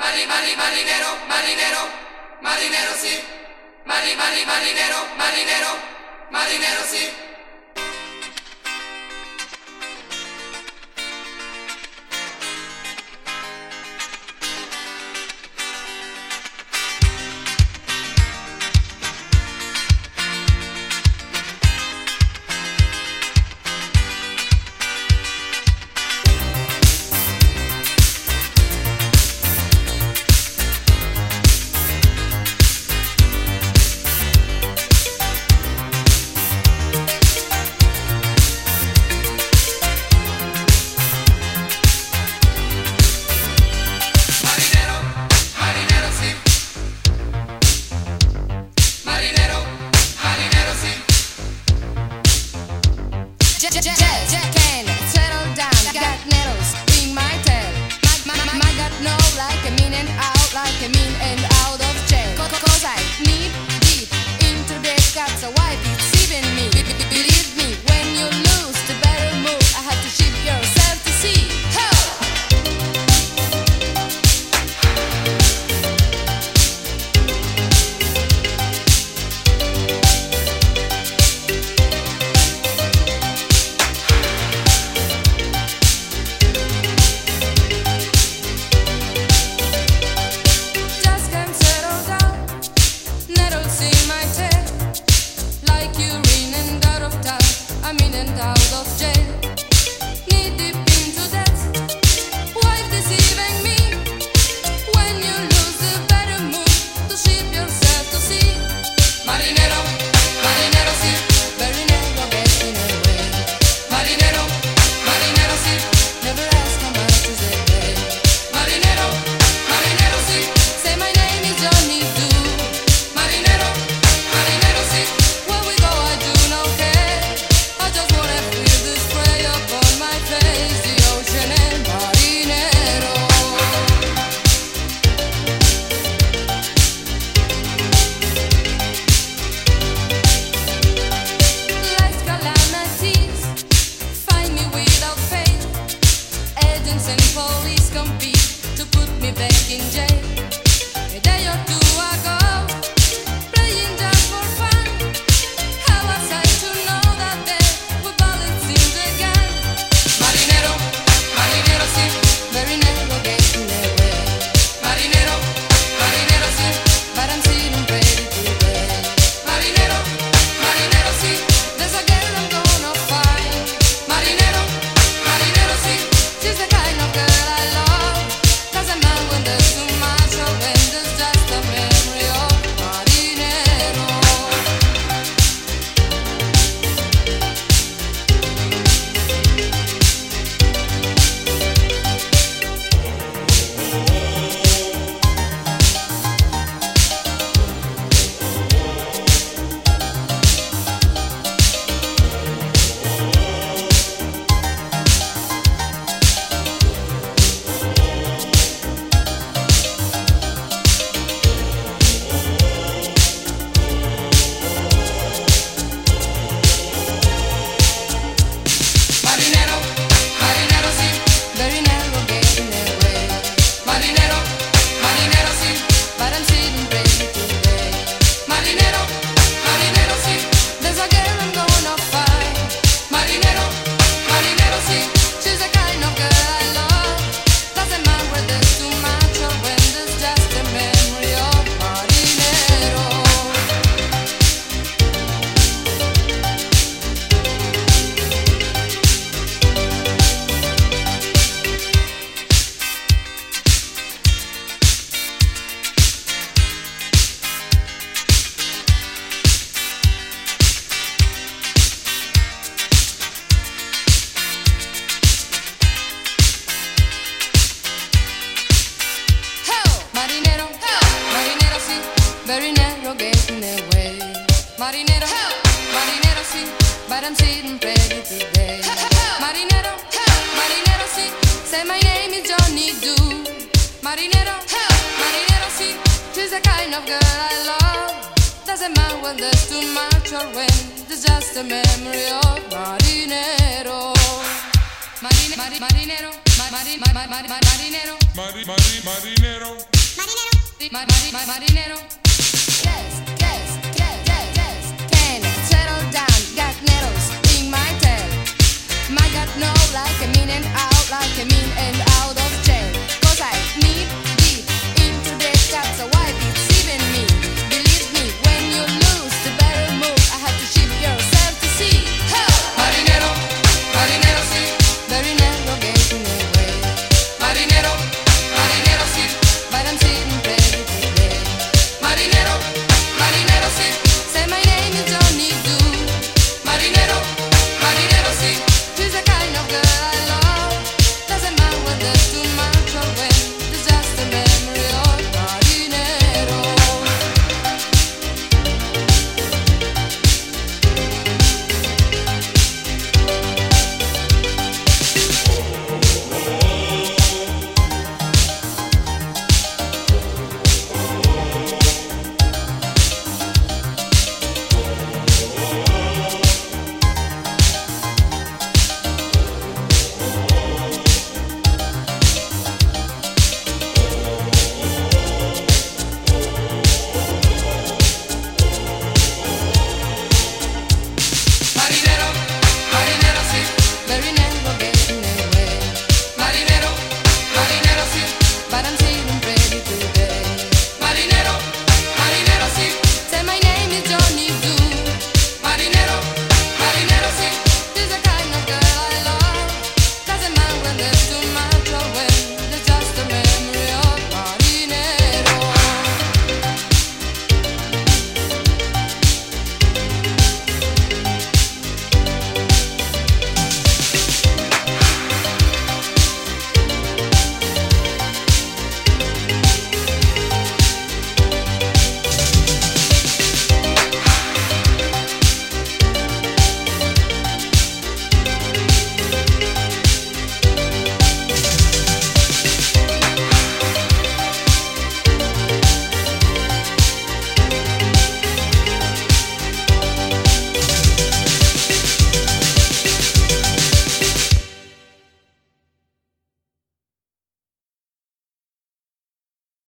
Marinero sì. Marinero getting away. Marinero, marinero sì, but I'm sitting pretty today. Marinero, marinero sì, say my name is Johnny Do. Marinero, marinero sì, she's the kind of girl I love. Doesn't matter when there's too much or when there's just a memory of Marinero. Marinero, marinero, marinero. Marinero. Yes, yes, yes, yes, yes. Can settle down, got nettles in my tail. My God, no, like a in and out, like a in and out of jail. 'Cause I need deep into the cuts, so why deceiving me? Believe me, when you lose the better move, I have to ship yourself to sea. Marinero, marinero sì. Very narrow getting away. Marinero, marinero sì. But I'm sitting ready today. Marinero, marinero sì. Say my name is Johnny Doo. Marinero, marinero sì. She's the kind of girl I love. Doesn't matter whether too much or when. It's just a memory of Marinero. Marinero, marinero sì. Very narrow getting away. Marinero, marinero sì. But I'm sitting ready today.